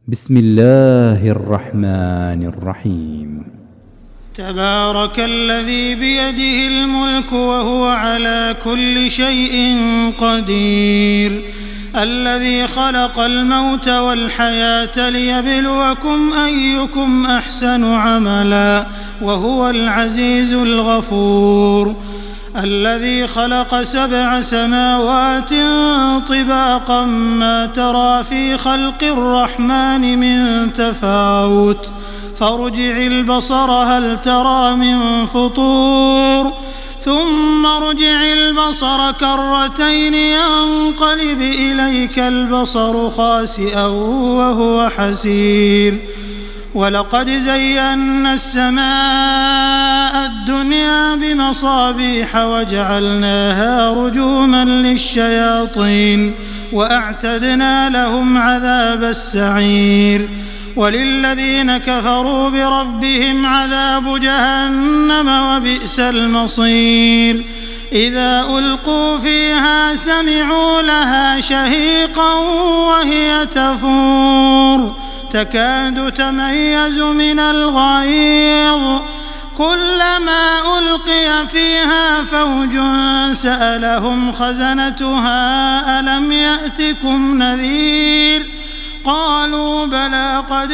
بسم الله الرحمن الرحيم. تبارك الذي بيده الملك وهو على كل شيء قدير، الذي خلق الموت والحياة ليبلوكم أيكم أحسن عملا وهو العزيز الغفور، الذي خلق 7 سماوات طباقا ما ترى في خلق الرحمن من تفاوت، فارجع البصر هل ترى من فطور، ثم ارجع البصر كرتين ينقلب إليك البصر خاسئا وهو حسير، ولقد زينا السماء الدنيا بمصابيح وجعلناها رجوما للشياطين وأعتدنا لهم عذاب السعير، وللذين كفروا بربهم عذاب جهنم وبئس المصير، إذا ألقوا فيها سمعوا لها شهيقا وهي تفور تكاد تميز من الغيظ، كلما ألقي فيها فوج سألهم خزنتها ألم يأتكم نذير، قالوا بلى قد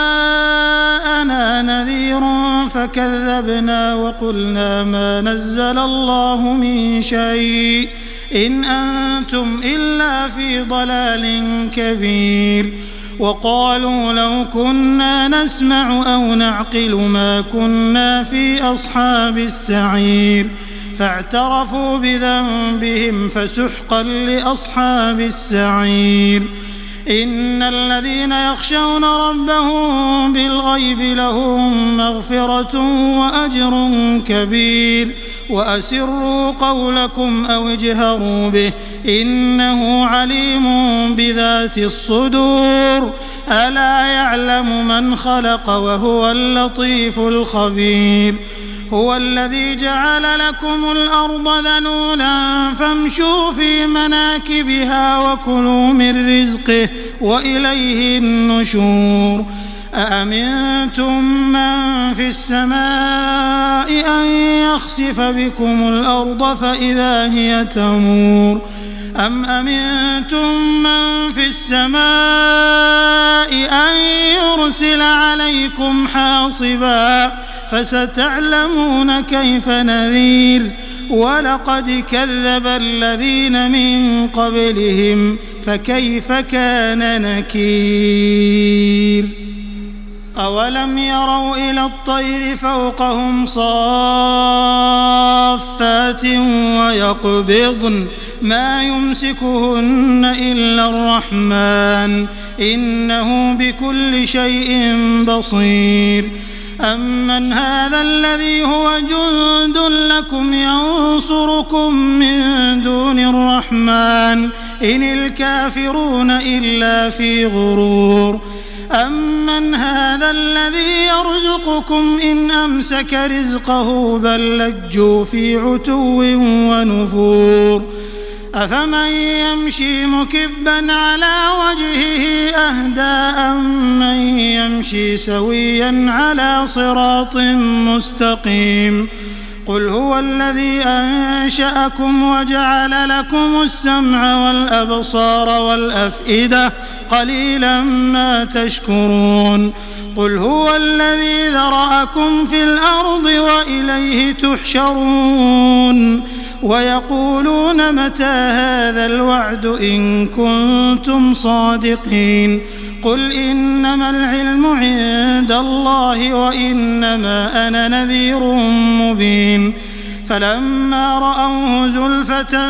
جاءنا نذير فكذبنا وقلنا ما نزل الله من شيء إن أنتم إلا في ضلال كبير، وقالوا لو كنا نسمع أو نعقل ما كنا في أصحاب السعير، فاعترفوا بذنبهم فسحقا لأصحاب السعير، إن الذين يخشون ربهم بالغيب لهم مغفرة وأجر كبير، وأسروا قولكم أو اجهروا به إنه عليم بذات الصدور، ألا يعلم من خلق وهو اللطيف الخبير، هو الذي جعل لكم الأرض ذلولا فامشوا في مناكبها وكلوا من رزقه وإليه النشور، أأمنتم من في السماء أن يخسف بكم الأرض فإذا هي تمور، أم أمنتم من في السماء أن يرسل عليكم حاصبا فستعلمون كيف نذير، ولقد كذب الذين من قبلهم فكيف كان نكير، أولم يروا إلى الطير فوقهم صافات ويقبضن ما يمسكهن إلا الرحمن إنه بكل شيء بصير، أمن هذا الذي هو جند لكم ينصركم من دون الرحمن إن الكافرون إلا في غرور، أمن هذا الذي يرزقكم إن أمسك رزقه بل لجوا في عتو ونفور، أفمن يمشي مكبا على وجهه أهدى أمن يمشي سويا على صراط مستقيم، قل هو الذي أنشأكم وجعل لكم السمع والأبصار والأفئدة قليلا ما تشكرون، قل هو الذي ذرأكم في الأرض وإليه تحشرون، ويقولون متى هذا الوعد إن كنتم صادقين، قل إنما العلم عند الله وإنما أنا نذير مبين، فلما رأوه زلفة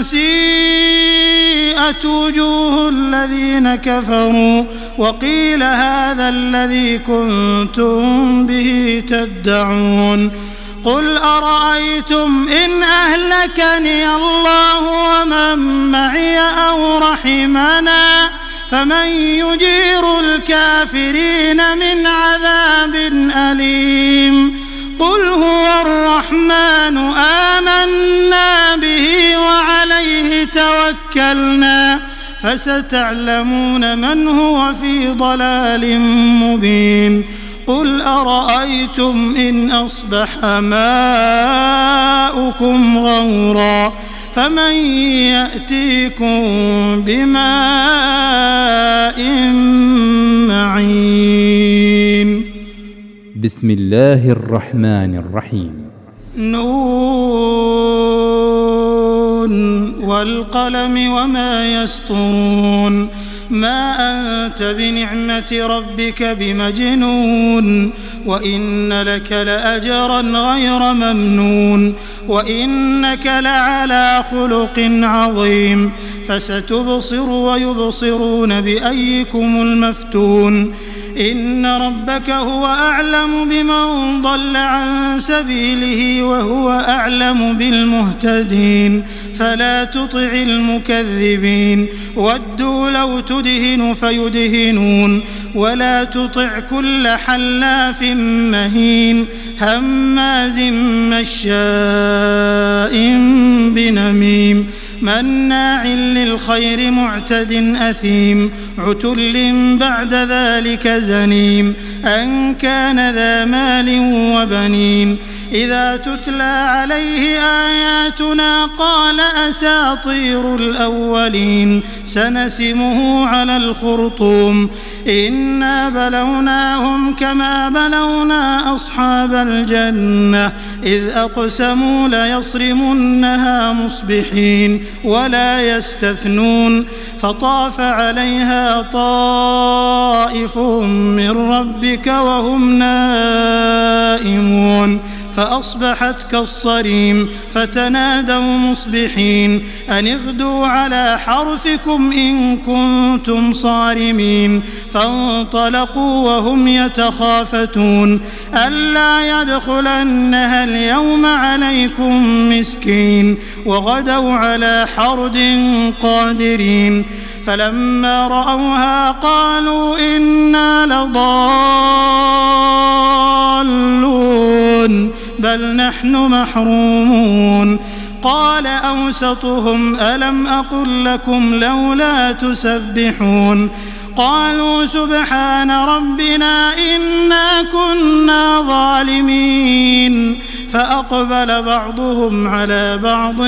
سيئت وجوه الذين كفروا وقيل هذا الذي كنتم به تدعون، قل أرأيتم إن أهلكني الله ومن معي أو رحمنا فمن يجير الكافرين من عذاب أليم، قل هو الرحمن آمنا به وعليه توكلنا فستعلمون من هو في ضلال مبين. قل أرأيتم إن أصبح ماؤكم غورا فمن يأتيكم بماء معين. بسم الله الرحمن الرحيم. نون والقلم وما يسطرون. ما أنت بنعمة ربك بمجنون وإن لك لأجرا غير ممنون وإنك لعلى خلق عظيم. فستبصر ويبصرون بأيكم المفتون. إن ربك هو أعلم بمن ضل عن سبيله وهو أعلم بالمهتدين. فلا تطع المكذبين ودوا لو تدهن فيدهنون ولا تطع كل حلاف مهين هماز مشاء بنميم مناع للخير معتد أثيم عتل بعد ذلك زنيم أن كان ذا مال وبنين. إذا تتلى عليه آياتنا قال أساطير الأولين سنسمه على الخرطوم. إنا بلوناهم كما بلونا أصحاب الجنة إذ أقسموا ليصرمنها مصبحين ولا يستثنون. فطاف عليها طائف من ربك وهم نائمون فأصبحت كالصريم. فتنادوا مصبحين أن اغدوا على حرثكم إن كنتم صارمين. فانطلقوا وهم يتخافتون ألا يدخلنها اليوم عليكم مسكين وغدوا على حرد قادرين. فلما رأوها قالوا إنا لضالون بل نحن محرومون. قال أوسطهم ألم أقل لكم لولا تسبحون. قالوا سبحان ربنا إنا كنا ظالمين. فأقبل بعضهم على بعض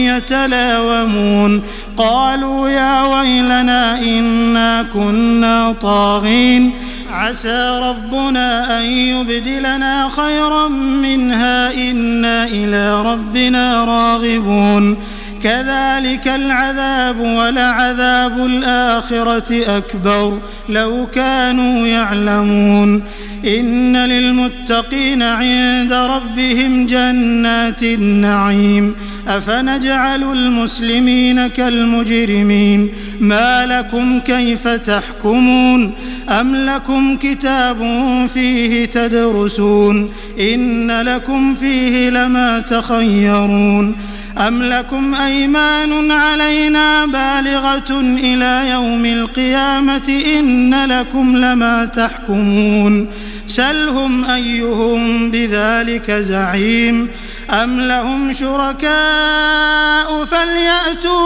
يتلاومون قالوا يا ويلنا إنا كنا طاغين عسى ربنا أن يبدلنا خيرا منها إنا إلى ربنا راغبون. كذلك العذاب ولعذاب الآخرة أكبر لو كانوا يعلمون. إن للمتقين عند ربهم جنات النعيم. أفنجعل المسلمين كالمجرمين ما لكم كيف تحكمون أم لكم كتاب فيه تدرسون إن لكم فيه لما تخيرون أم لكم أيمان علينا بالغة إلى يوم القيامة إن لكم لما تحكمون. سلهم أيهم بذلك زعيم أم لهم شركاء فليأتوا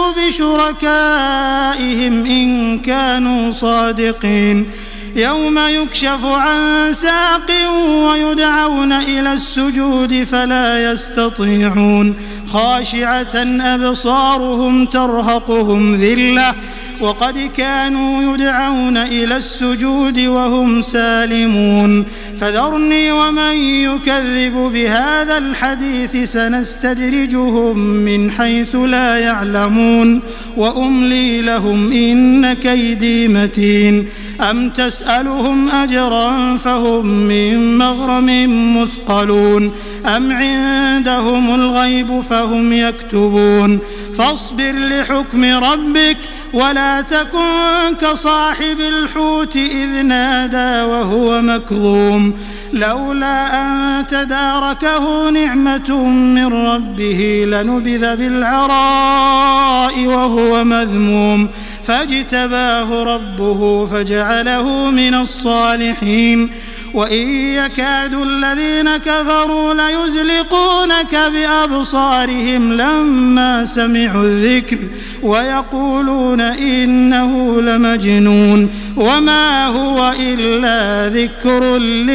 بشركائهم إن كانوا صادقين. يوم يكشف عن ساق ويدعون إلى السجود فلا يستطيعون خاشعة أبصارهم ترهقهم ذلة وقد كانوا يدعون إلى السجود وهم سالمون. فذرني ومن يكذب بهذا الحديث سنستدرجهم من حيث لا يعلمون وأملي لهم إن كيدي متين. أم تسألهم أجرا فهم من مغرم مثقلون أم عندهم الغيب فهم يكتبون. فاصبر لحكم ربك ولا تكن كصاحب الحوت إذ نادى وهو مكظوم لولا أن تداركه نعمة من ربه لنبذ بالعراء وهو مذموم فاجتباه ربه فجعله من الصالحين وإن يكاد الذين كفروا ليزلقونك بأبصارهم لما سمعوا الذكر ويقولون إنه لمجنون وما هو إلا ذكر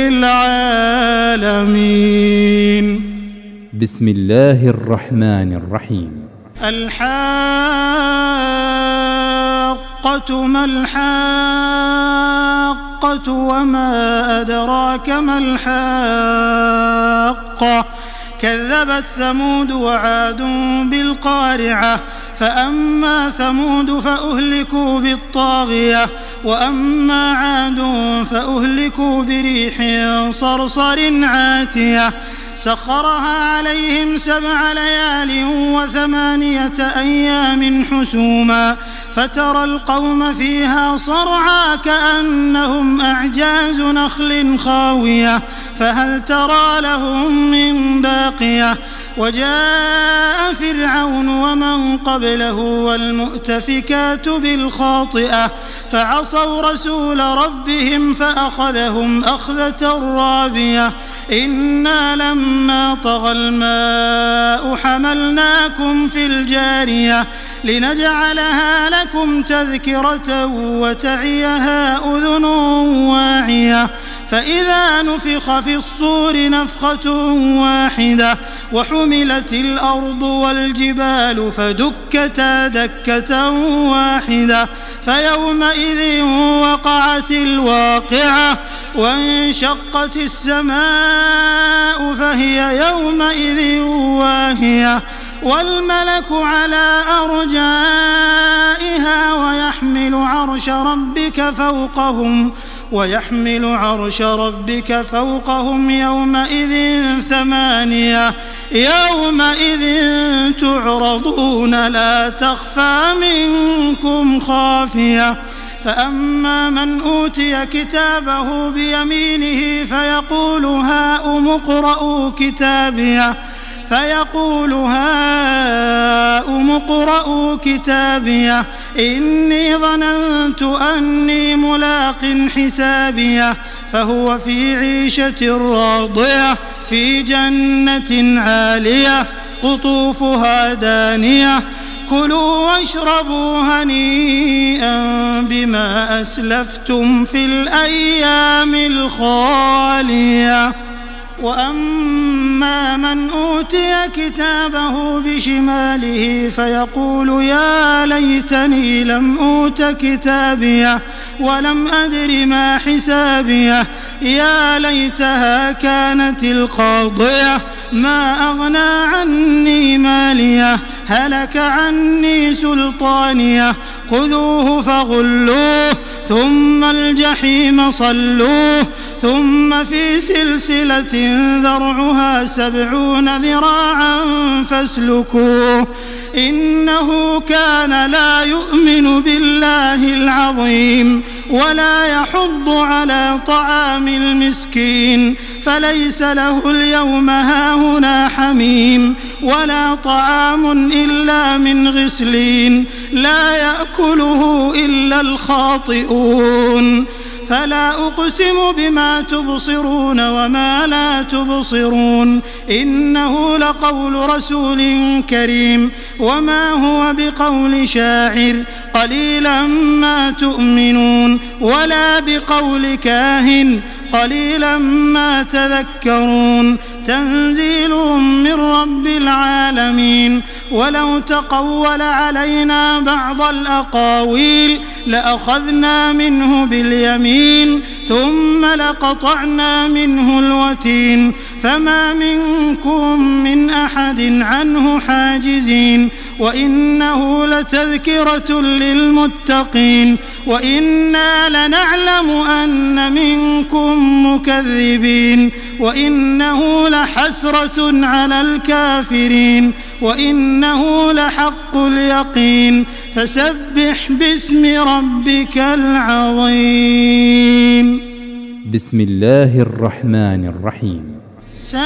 للعالمين. بسم الله الرحمن الرحيم. الحاقة ما الحاقة وما أدراك ما الحاقة كذبت ثمود وعاد بالقارعة فأما ثمود فأهلكوا بالطاغية وأما عاد فأهلكوا بريح صرصر عاتية سخرها عليهم 7 ليال و8 أيام حسوما فترى القوم فيها صرعى كأنهم أعجاز نخل خاوية فهل ترى لهم من باقية وجاء فرعون ومن قبله والمؤتفكات بالخاطئة فعصوا رسول ربهم فأخذهم أخذة رابية إنا لما طغى الماء حملناكم في الجارية لنجعلها لكم تذكرة وتعيها أذن واعية فإذا نفخ في الصور نفخة واحدة وحملت الأرض والجبال فدكتا دكة واحدة فيومئذ وقعت الواقعة وانشقت السماء فهي يومئذ واهية والملك على أرجائها ويحمل عرش ربك فوقهم يومئذ 8 يومئذ تعرضون لا تخفى منكم خافية فأما من أوتي كتابه بيمينه فيقول هاؤم اقرءوا كتابيه إني ظننت أني ملاق حسابيه فهو في عيشة راضية في جنة عالية قطوفها دانية كلوا واشربوا هنيئا بما أسلفتم في الأيام الخالية وأما من أوتي كتابه بشماله فيقول يا ليتني لم أوت كتابيه ولم أدر ما حسابيه يا ليتها كانت القاضية ما أغنى عني ماليه هلك عني سلطانيه خذوه فغلوه ثم الجحيم صلوه ثم في سلسلة ذرعها 70 ذراعا فاسلكوه إنه كان لا يؤمن بالله العظيم ولا يحض على طعام المسكين فليس له اليوم هاهنا حميم ولا طعام إلا من غسلين لا يأكله إلا الخاطئون فلا أقسم بما تبصرون وما لا تبصرون إنه لقول رسول كريم وما هو بقول شاعر قليلا ما تؤمنون ولا بقول كاهن قليلا ما تذكرون تنزيل من رب العالمين ولو تقول علينا بعض الأقاويل لأخذنا منه باليمين ثم لقطعنا منه الوتين فما منكم من أحد عنه حاجزين وإنه لتذكرة للمتقين وإنا لنعلم أن منكم مكذبين وإنه لحسرة على الكافرين وإنه لحق اليقين فسبح باسم ربك العظيم. بسم الله الرحمن الرحيم.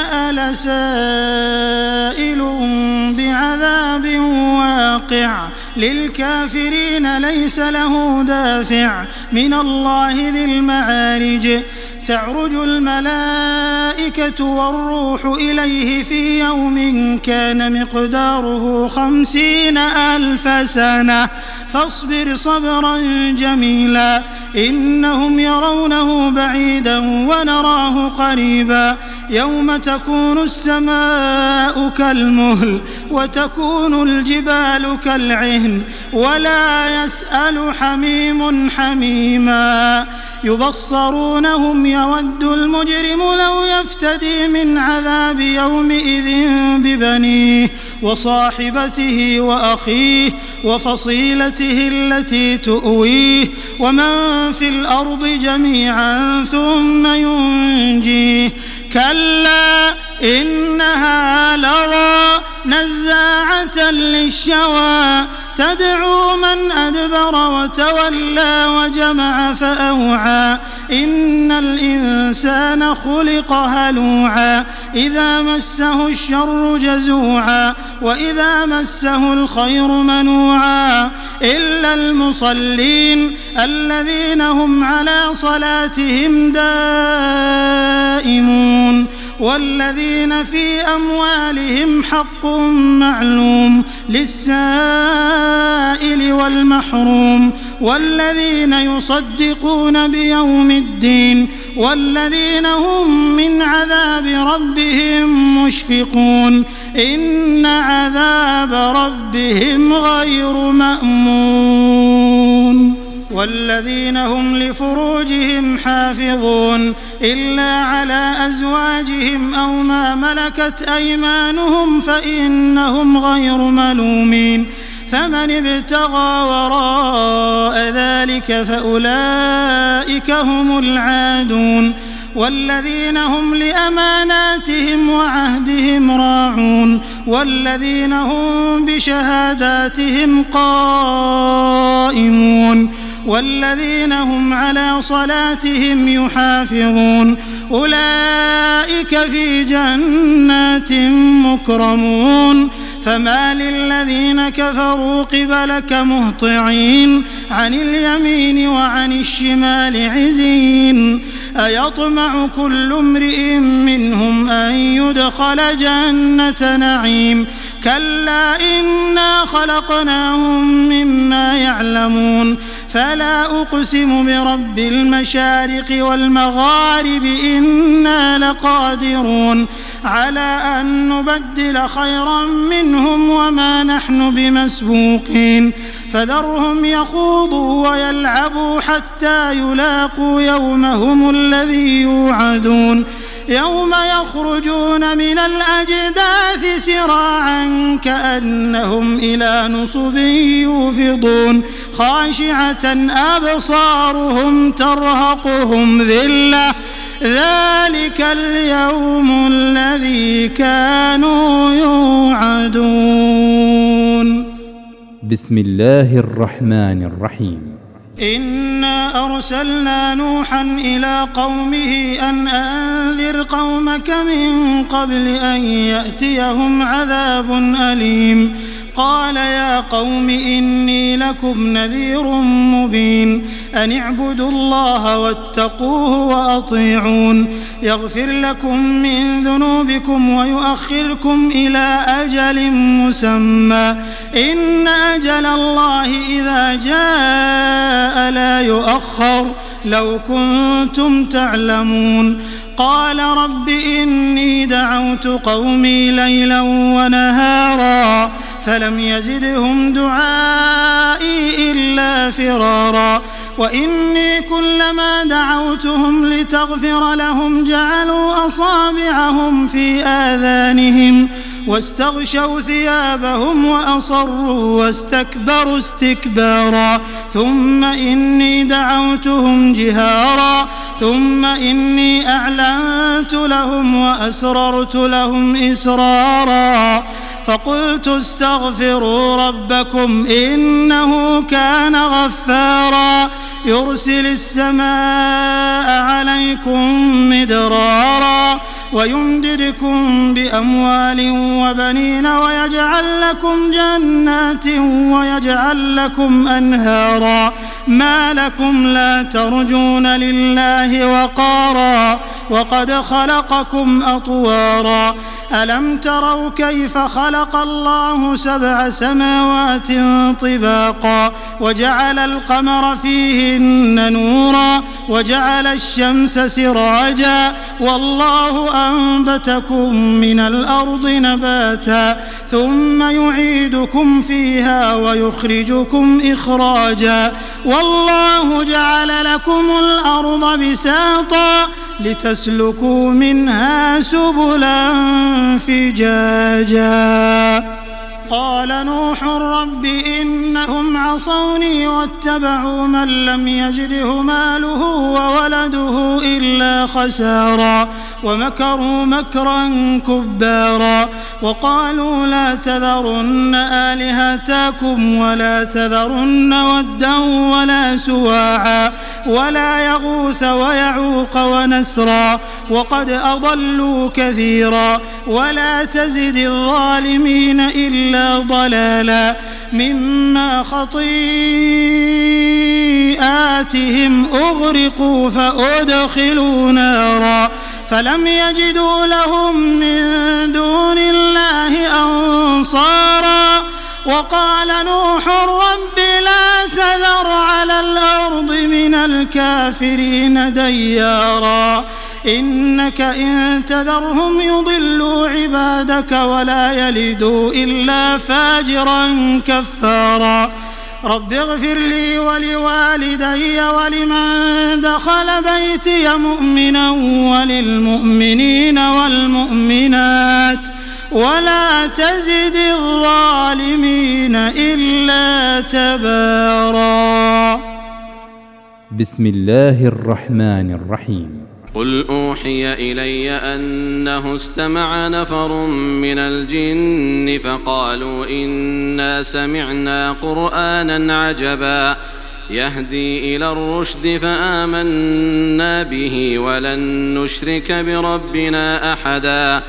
سأل سائل بعذاب واقع للكافرين ليس له دافع من الله ذي المعارج تعرج الملائكة والروح إليه في يوم كان مقداره 50,000 سنة فاصبر صبرا جميلا إنهم يرونه بعيدا ونراه قريبا يوم تكون السماء كالمهل وتكون الجبال كالعهن ولا يسأل حميم حميما يبصرونهم يود المجرم لو يفتدي من عذاب يومئذ ببنيه وصاحبته وأخيه وفصيلته التي تؤويه ومن في الأرض جميعا ثم ينجيه كلا إنها لظى نزاعة للشوى تدعو من أدبر وتولى وجمع فأوعى إن الإنسان خلق هلوعا إذا مسه الشر جزوعا وإذا مسه الخير منوعا إلا المصلين الذين هم على صلاتهم دائمون والذين في أموالهم حق معلوم للسائل والمحروم والذين يصدقون بيوم الدين والذين هم من عذاب ربهم مشفقون إن عذاب ربهم غير مأمون والذين هم لفروجهم حافظون إلا على أزواجهم أو ما ملكت أيمانهم فإنهم غير ملومين فمن ابتغى وراء ذلك فأولئك هم العادون والذين هم لأماناتهم وعهدهم راعون والذين هم بشهاداتهم قائمون والذين هم على صلاتهم يحافظون أولئك في جنات مكرمون فما للذين كفروا قبلك مهطعين عن اليمين وعن الشمال عزين أيطمع كل امرئ منهم أن يدخل جنة نعيم كلا إنا خلقناهم مما يعلمون فلا أقسم برب المشارق والمغارب إنا لقادرون على أن نبدل خيرا منهم وما نحن بمسبوقين فذرهم يخوضوا ويلعبوا حتى يلاقوا يومهم الذي يوعدون يوم يخرجون من الأجداث سراعا كأنهم إلى نصب يوفضون خاشعة أبصارهم ترهقهم ذلة ذلك اليوم الذي كانوا يوعدون. بسم الله الرحمن الرحيم. إنا أرسلنا نوحا إلى قومه أن أنذر قومك من قبل أن يأتيهم عذاب أليم قال يا قوم إني لكم نذير مبين أن اعبدوا الله واتقوه وأطيعون يغفر لكم من ذنوبكم ويؤخركم إلى أجل مسمى إن أجل الله إذا جاء لا يؤخر لو كنتم تعلمون قال رب إني دعوت قومي ليلا ونهارا فلم يزدهم دعائي إلا فرارا وإني كلما دعوتهم لتغفر لهم جعلوا أصابعهم في آذانهم واستغشوا ثيابهم وأصروا واستكبروا استكبارا ثم إني دعوتهم جهارا ثم إني أعلنت لهم وأسررت لهم إسرارا فقلت استغفروا ربكم إنه كان غفارا يرسل السماء عليكم مدرارا ويمددكم بأموال وبنين ويجعل لكم جنات ويجعل لكم أنهارا ما لكم لا ترجون لله وقارا وقد خلقكم أطوارا ألم تروا كيف خلق الله 7 سماوات طباقا وجعل القمر فيهن نورا وجعل الشمس سراجا والله أنبتكم من الأرض نباتا ثم يعيدكم فيها ويخرجكم إخراجا والله جعل لكم الأرض بساطا لتسلكوا منها سبلا فجاجا قال نوح رب إنهم عصوني واتبعوا من لم يزده ماله وولده إلا خسارا ومكروا مكرا كبارا وقالوا لا تذرن آلهتكم ولا تذرن ودا ولا سواعا ولا يغوث ويعوق ونسرا وقد أضلوا كثيرا ولا تزد الظالمين إلا ضلالا مما خطيئاتهم أغرقوا فأدخلوا نارا فلم يجدوا لهم من دون الله أنصارا وقال نوح رب لا تذر على الأرض من الكافرين ديارا إنك إن تذرهم يضلوا عبادك ولا يلدوا إلا فاجرا كفارا رب اغفر لي ولوالدي ولمن دخل بيتي مؤمنا وللمؤمنين والمؤمنات ولا تزد الظالمين إلا تبارا. بسم الله الرحمن الرحيم. قل أوحي إلي أنه استمع نفر من الجن فقالوا إنا سمعنا قرآنا عجبا يهدي إلى الرشد فآمنا به ولن نشرك بربنا أحدا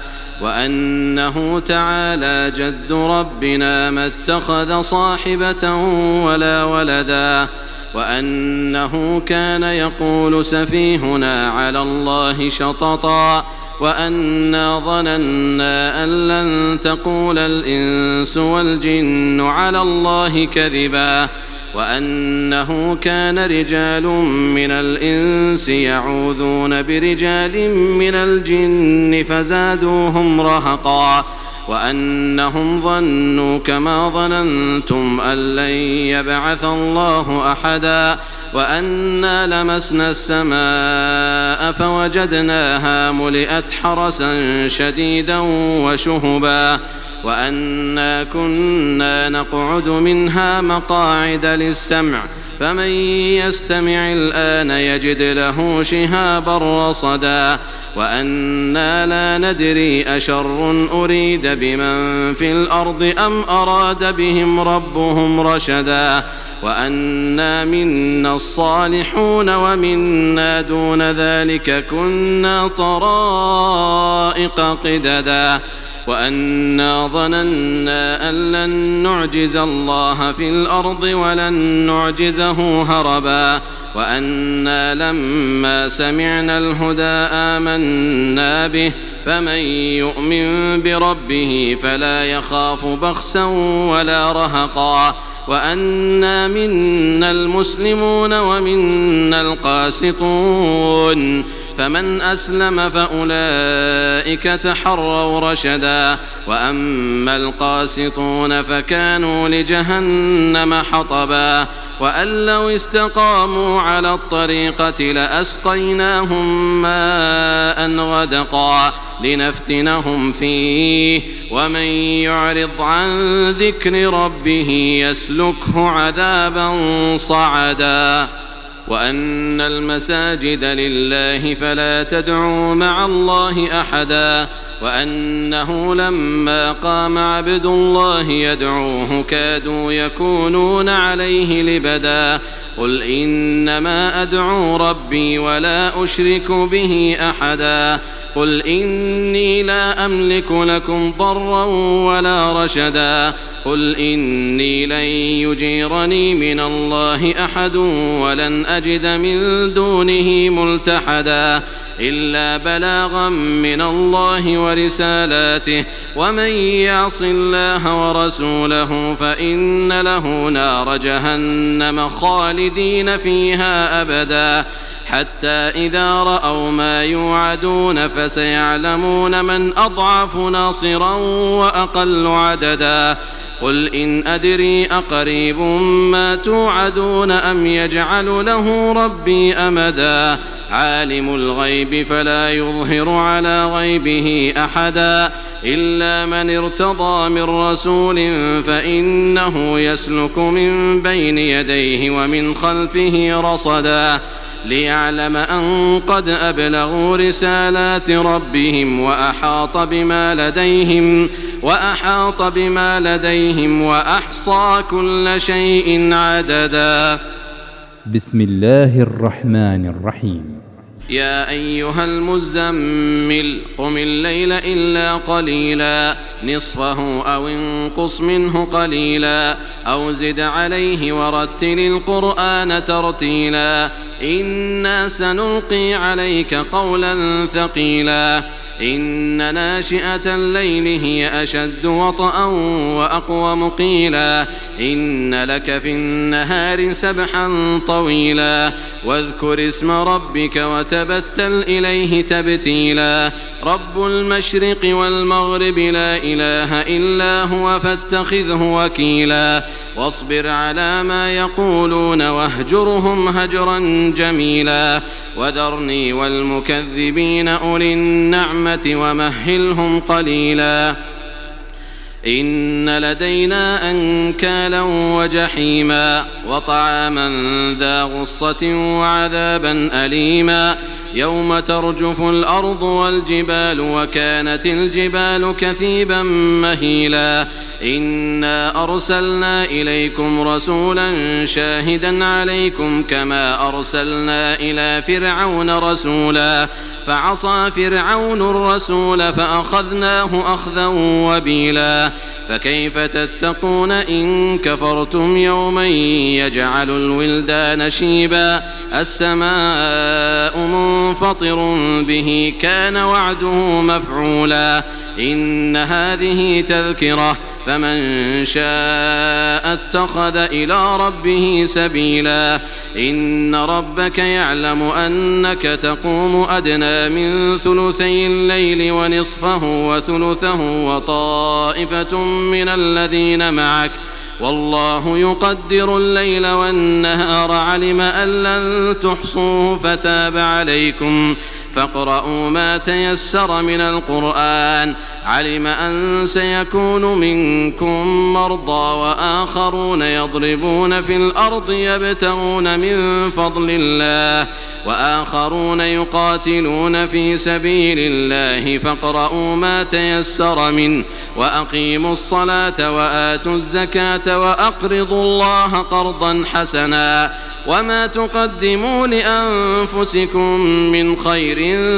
وأنه تعالى جد ربنا ما اتخذ صاحبة ولا ولدا وأنه كان يقول سفيهنا على الله شططا وأنا ظننا أن لن تقول الإنس والجن على الله كذبا وأنه كان رجال من الإنس يعوذون برجال من الجن فزادوهم رهقا وأنهم ظنوا كما ظننتم أن لن يبعث الله أحدا وأنا لمسنا السماء فوجدناها ملئت حرسا شديدا وشهبا وأنا كنا نقعد منها مقاعد للسمع فمن يستمع الآن يجد له شهابا رصدا وأنا لا ندري أشر أريد بمن في الأرض أم أراد بهم ربهم رشدا وأنا منا الصالحون ومنا دون ذلك كنا طرائق قددا وأنا ظننا أن لن نعجز الله في الأرض ولن نعجزه هربا وأنا لما سمعنا الهدى آمنا به فمن يؤمن بربه فلا يخاف بخسا ولا رهقا وأنا منا المسلمون ومنا القاسطون فمن أسلم فأولئك تحروا رشدا وأما القاسطون فكانوا لجهنم حطبا وأن لو استقاموا على الطريقة لأسقيناهم ماء غدقا لنفتنهم فيه ومن يعرض عن ذكر ربه يسلكه عذابا صعدا وأن المساجد لله فلا تدعوا مع الله أحدا وأنه لما قام عبد الله يدعوه كادوا يكونون عليه لبدا قل إنما أدعو ربي ولا أشرك به أحدا قل إني لا أملك لكم ضرا ولا رشدا قل إني لن يجيرني من الله أحد ولن أجد من دونه ملتحدا إلا بلاغا من الله ورسالاته ومن يعص الله ورسوله فإن له نار جهنم خالدين فيها أبدا حتى إذا رأوا ما يوعدون فسيعلمون من أضعف ناصرا وأقل عددا قل إن أدري أقريب ما توعدون أم يجعل له ربي أمدا عالم الغيب فلا يظهر على غيبه أحدا إلا من ارتضى من رسول فإنه يسلك من بين يديه ومن خلفه رصدا ليعلم أن قد أبلغوا رسالات ربهم وأحاط بما لديهم وأحصى كل شيء عددا. بسم الله الرحمن الرحيم. يا أيها المزمل قم الليل إلا قليلا نصفه أو انقص منه قليلا أو زد عليه ورتل القرآن ترتيلا إنا سنلقي عليك قولا ثقيلا إن ناشئة الليل هي أشد وطئا وأقوم قيلا إن لك في النهار سبحا طويلا واذكر اسم ربك وتبتل إليه تبتيلا رب المشرق والمغرب لا إله إلا هو فاتخذه وكيلا واصبر على ما يقولون واهجرهم هجرا جميلا وذرني والمكذبين أولي النعمة ومهلهم قليلا إن لدينا أنكالا وجحيما وطعاما ذا غصة وعذابا أليما يوم ترجف الأرض والجبال وكانت الجبال كثيبا مهيلا إنا أرسلنا إليكم رسولا شاهدا عليكم كما أرسلنا إلى فرعون رسولا فعصى فرعون الرسول فأخذناه أخذا وبيلا فكيف تتقون إن كفرتم يوما يجعل الولدان شيبا السماء منفطر به كان وعده مفعولا إن هذه تذكرة فمن شاء اتخذ إلى ربه سبيلا إن ربك يعلم أنك تقوم أدنى من ثلثي الليل ونصفه وثلثه وطائفة من الذين معك والله يقدر الليل والنهار علم أن لن تحصوه فتاب عليكم فاقرؤوا ما تيسر من القرآن علم أن سيكون منكم مرضى وآخرون يضربون في الأرض يبتغون من فضل الله وآخرون يقاتلون في سبيل الله فاقرؤوا ما تيسر منه وأقيموا الصلاة وآتوا الزكاة وأقرضوا الله قرضا حسنا وما تقدموا لأنفسكم من خير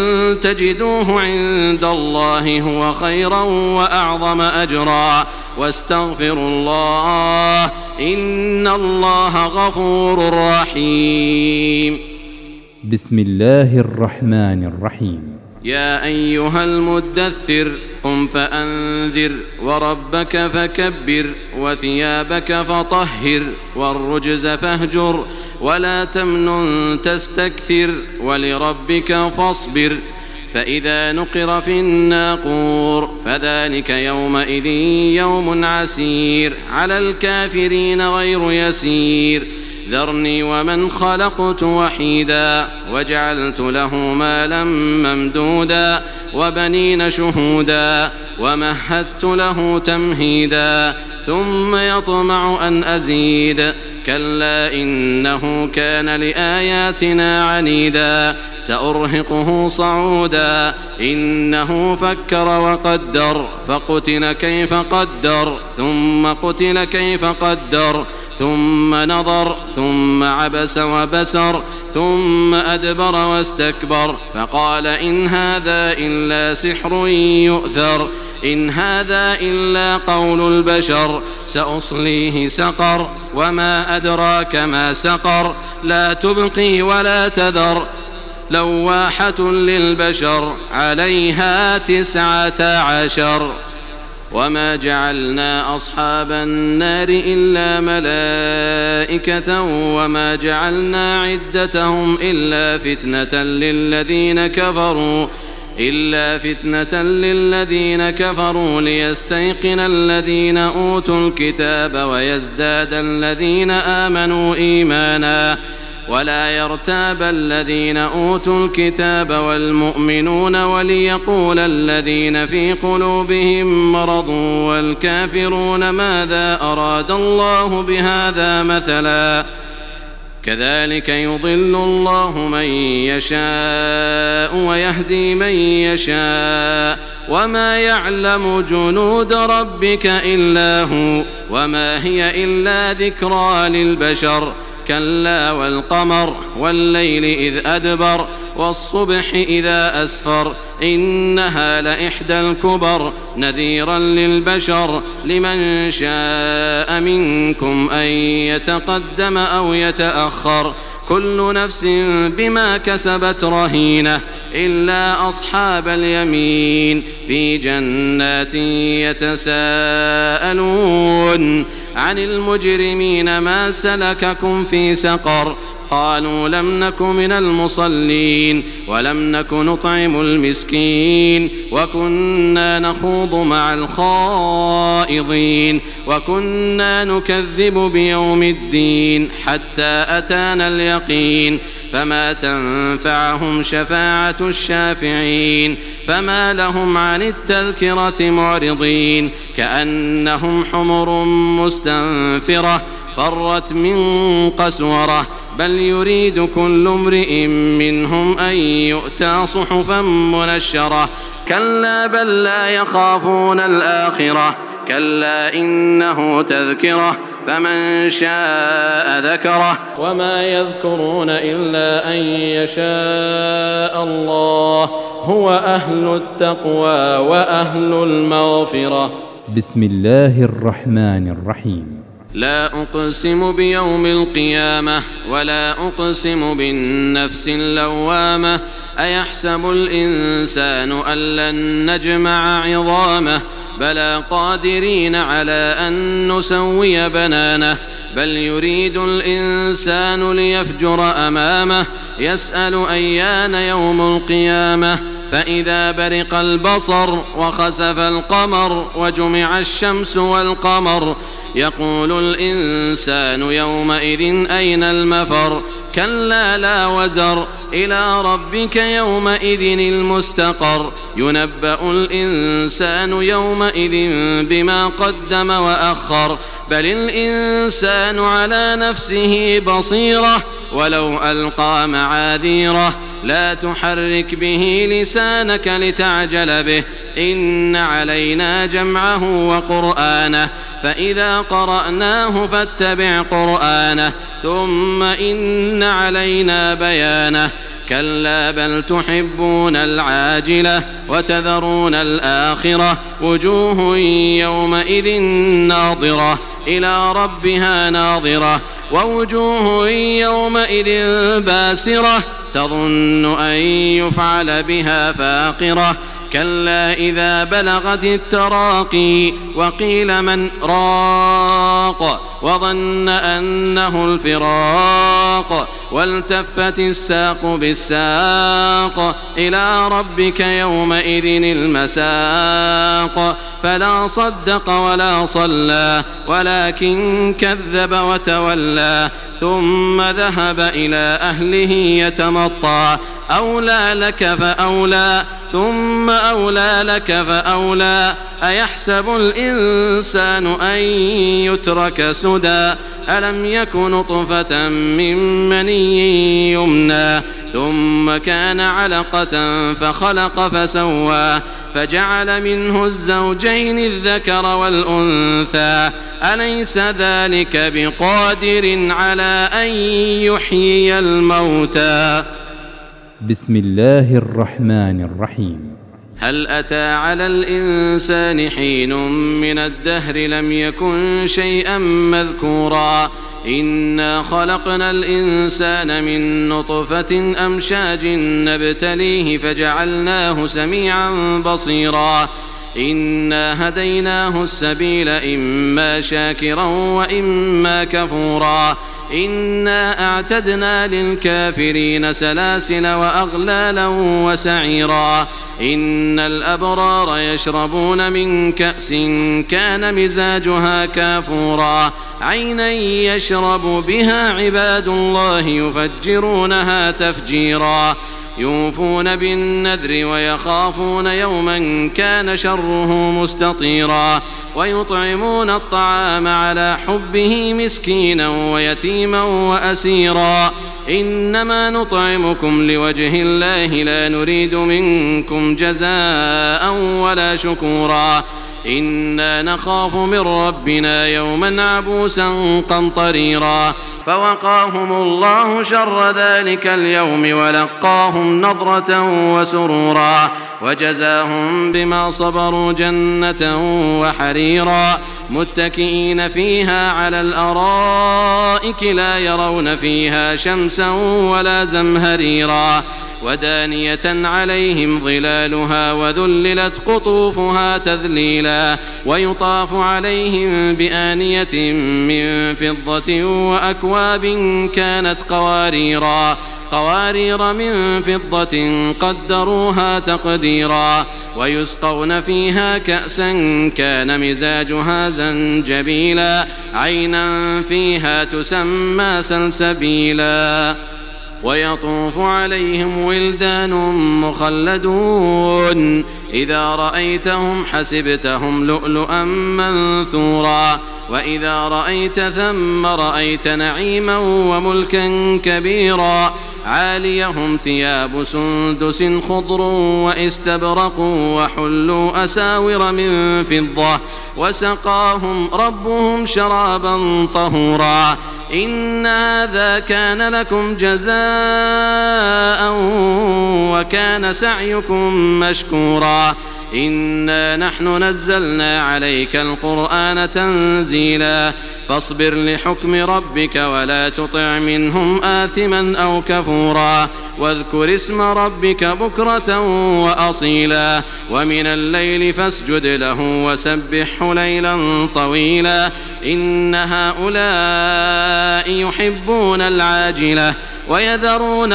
تجدوه عند الله هو خيرا وأعظم أجرا واستغفروا الله إن الله غفور رحيم. بسم الله الرحمن الرحيم. يا أيها المدثر قم فأنذر وربك فكبر وثيابك فطهر والرجز فاهجر ولا تمنن تستكثر ولربك فاصبر فإذا نقر في الناقور فذلك يومئذ يوم عسير على الكافرين غير يسير ذرني ومن خلقت وحيدا وجعلت له مالا ممدودا وبنين شهودا ومهدت له تمهيدا ثم يطمع أن أزيد كلا إنه كان لآياتنا عنيدا سأرهقه صعودا إنه فكر وقدر فقتل كيف قدر ثم قتل كيف قدر ثم نظر ثم عبس وبسر ثم أدبر واستكبر فقال إن هذا إلا سحر يؤثر إن هذا إلا قول البشر سأصليه سقر وما أدراك ما سقر لا تبقي ولا تذر لواحة للبشر عليها 19 وما جعلنا أصحاب النار إلا ملائكة وما جعلنا عدتهم إلا فتنة للذين كفروا ليستيقن الذين أوتوا الكتاب ويزداد الذين آمنوا إيمانا ولا يرتاب الذين أوتوا الكتاب والمؤمنون وليقول الذين في قلوبهم مرض والكافرون ماذا أراد الله بهذا مثلا كذلك يضل الله من يشاء ويهدي من يشاء وما يعلم جنود ربك إلا هو وما هي إلا ذكرى للبشر كلا والقمر والليل إذ أدبر والصبح إذا أسفر إنها لإحدى الكبر نذيرا للبشر لمن شاء منكم أن يتقدم أو يتأخر كل نفس بما كسبت رهينة إلا أصحاب اليمين في جنات يتساءلون عن المجرمين ما سلككم في سقر قالوا لم نك من المصلين ولم نك نطعم المسكين وكنا نخوض مع الخائضين وكنا نكذب بيوم الدين حتى أتانا اليقين فما تنفعهم شفاعة الشافعين فما لهم عن التذكرة معرضين كأنهم حمر مستنفرة فرت من قسورة بل يريد كل امرئ منهم أن يؤتى صحفا منشرة كلا بل لا يخافون الآخرة كلا إنه تذكرة فمن شاء ذكره وما يذكرون إلا أن يشاء الله هو أهل التقوى وأهل المغفرة. بسم الله الرحمن الرحيم. لا أقسم بيوم القيامة ولا أقسم بالنفس اللوامة أيحسب الإنسان أن لن نجمع عظامه بلى قادرين على أن نسوي بنانه بل يريد الإنسان ليفجر أمامه يسأل أيان يوم القيامة فإذا برق البصر وخسف القمر وجمع الشمس والقمر يقول الإنسان يومئذ أين المفر كلا لا وزر إلى ربك يومئذ المستقر ينبأ الإنسان يومئذ بما قدم وأخر بل الإنسان على نفسه بصيرة ولو ألقى معاذيره لا تحرك به لسانك لتعجل به إن علينا جمعه وقرآنه فإذا قرأناه فاتبع قرآنه ثم إن علينا بيانه كلا بل تحبون العاجلة وتذرون الآخرة وجوه يومئذ ناظرة إلى ربها ناظرة ووجوه يومئذ باسرة تظن أن يفعل بها فاقرة كلا إذا بلغت التراقي وقيل من راق وظن أنه الفراق والتفت الساق بالساق إلى ربك يومئذ المساق فلا صدق ولا صلى ولكن كذب وتولى ثم ذهب إلى أهله يتمطى أولى لك فأولى ثم أولى لك فأولى أيحسب الإنسان أن يترك سدى ألم يك نطفة من مني يمنى ثم كان علقة فخلق فسوى فجعل منه الزوجين الذكر والأنثى أليس ذلك بقادر على أن يحيي الموتى؟ بسم الله الرحمن الرحيم. هل أتى على الإنسان حين من الدهر لم يكن شيئا مذكورا إنا خلقنا الإنسان من نطفة أمشاج نبتليه فجعلناه سميعا بصيرا إنا هديناه السبيل إما شاكرا وإما كفورا إنا أعتدنا للكافرين سلاسل وأغلالا وسعيرا إن الأبرار يشربون من كأس كان مزاجها كافورا عينا يشرب بها عباد الله يفجرونها تفجيرا يوفون بالنذر ويخافون يوما كان شره مستطيرا ويطعمون الطعام على حبه مسكينا ويتيما وأسيرا إنما نطعمكم لوجه الله لا نريد منكم جزاء ولا شكورا إنا نخاف من ربنا يوما عبوسا قمطريرا فوقاهم الله شر ذلك اليوم ولقاهم نضرة وسرورا وجزاهم بما صبروا جنة وحريرا متكئين فيها على الأرائك لا يرون فيها شمسا ولا زمهريرا ودانية عليهم ظلالها وذللت قطوفها تذليلا ويطاف عليهم بآنية من فضة وأكواب كانت قوارير من فضة قدروها تقديرا ويسقون فيها كأسا كان مزاجها زنجبيلا عينا فيها تسمى سلسبيلا ويطوف عليهم ولدان مخلدون إذا رأيتهم حسبتهم لؤلؤا منثورا وإذا رأيت ثم رأيت نعيما وملكا كبيرا عاليهم ثياب سندس خضر واستبرق وحلوا أساور من فضة وسقاهم ربهم شرابا طهورا إن هذا كان لكم جزاء وكان سعيكم مشكورا إنا نحن نزلنا عليك القرآن تنزيلا فاصبر لحكم ربك ولا تطع منهم آثما أو كفورا واذكر اسم ربك بكرة وأصيلا ومن الليل فاسجد له وسبحه ليلا طويلا إن هؤلاء يحبون العاجلة ويذرون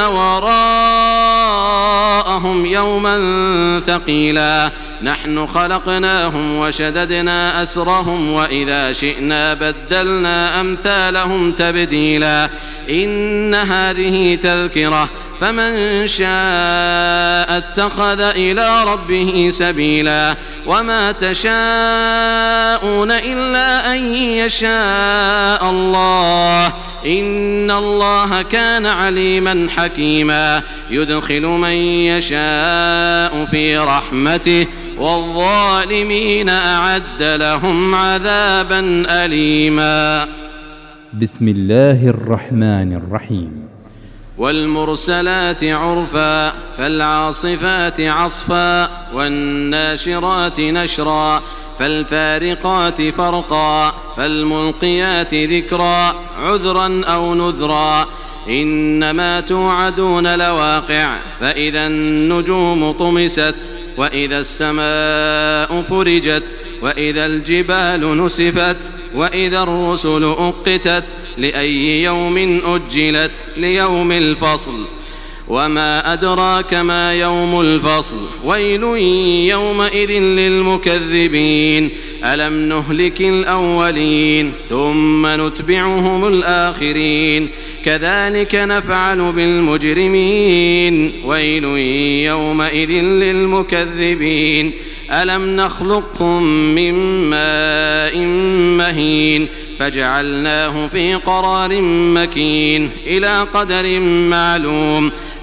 وراءهم يوما ثقيلا نحن خلقناهم وشددنا أسرهم وإذا شئنا بدلنا أمثالهم تبديلا إن هذه تذكرة فمن شاء اتخذ إلى ربه سبيلا وما تشاءون إلا أن يشاء الله إن الله كان عليما حكيما يدخل من يشاء في رحمته والظالمين أعد لهم عذابا أليما. بسم الله الرحمن الرحيم. والمرسلات عرفا فالعاصفات عصفا والناشرات نشرا فالفارقات فرقا فالملقيات ذكرا عذرا أو نذرا إنما توعدون لواقع فإذا النجوم طمست وإذا السماء فرجت وإذا الجبال نسفت وإذا الرسل أقتت لأي يوم أجلت ليوم الفصل وما أدراك ما يوم الفصل ويل يومئذ للمكذبين ألم نهلك الأولين ثم نتبعهم الآخرين كذلك نفعل بالمجرمين ويل يومئذ للمكذبين ألم نخلقكم من ماء مهين فجعلناه في قرار مكين إلى قدر معلوم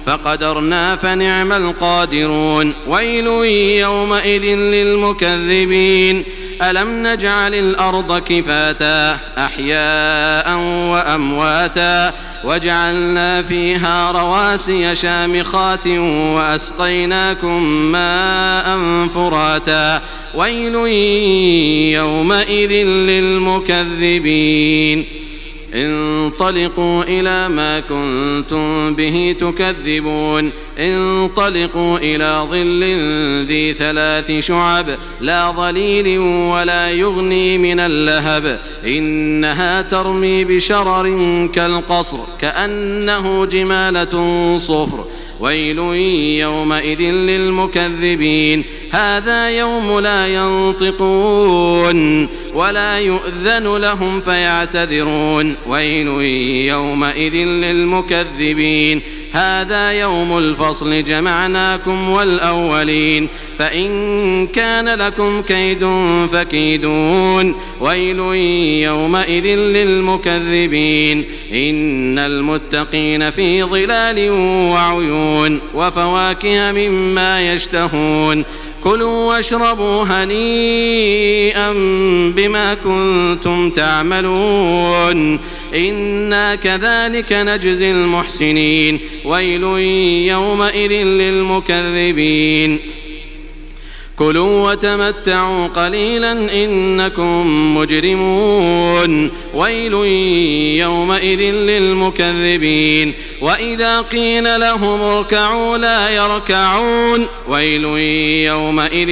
فقدرنا فنعم القادرون ويل يومئذ للمكذبين ألم نجعل الأرض كفاتا أحياء وأمواتا وجعلنا فيها رواسي شامخات وأسقيناكم ماء فراتا ويل يومئذ للمكذبين انطلقوا إلى ما كنتم به تكذبون انطلقوا إلى ظل ذي 3 شعب لا ظليل ولا يغني من اللهب إنها ترمي بشرر كالقصر كأنه جمالة صفر ويل يومئذ للمكذبين هذا يوم لا ينطقون ولا يؤذن لهم فيعتذرون ويل يومئذ للمكذبين هذا يوم الفصل جمعناكم والأولين فإن كان لكم كيد فكيدون ويل يومئذ للمكذبين إن المتقين في ظلال وعيون وفواكه مما يشتهون كلوا واشربوا هنيئا بما كنتم تعملون إنا كذلك نجزي المحسنين ويل يومئذ للمكذبين كلوا وتمتعوا قليلا إنكم مجرمون ويل يومئذ للمكذبين وإذا قيل لهم اركعوا لا يركعون ويل يومئذ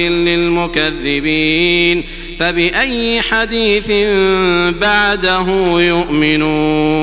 للمكذبين فبأي حديث بعده يؤمنون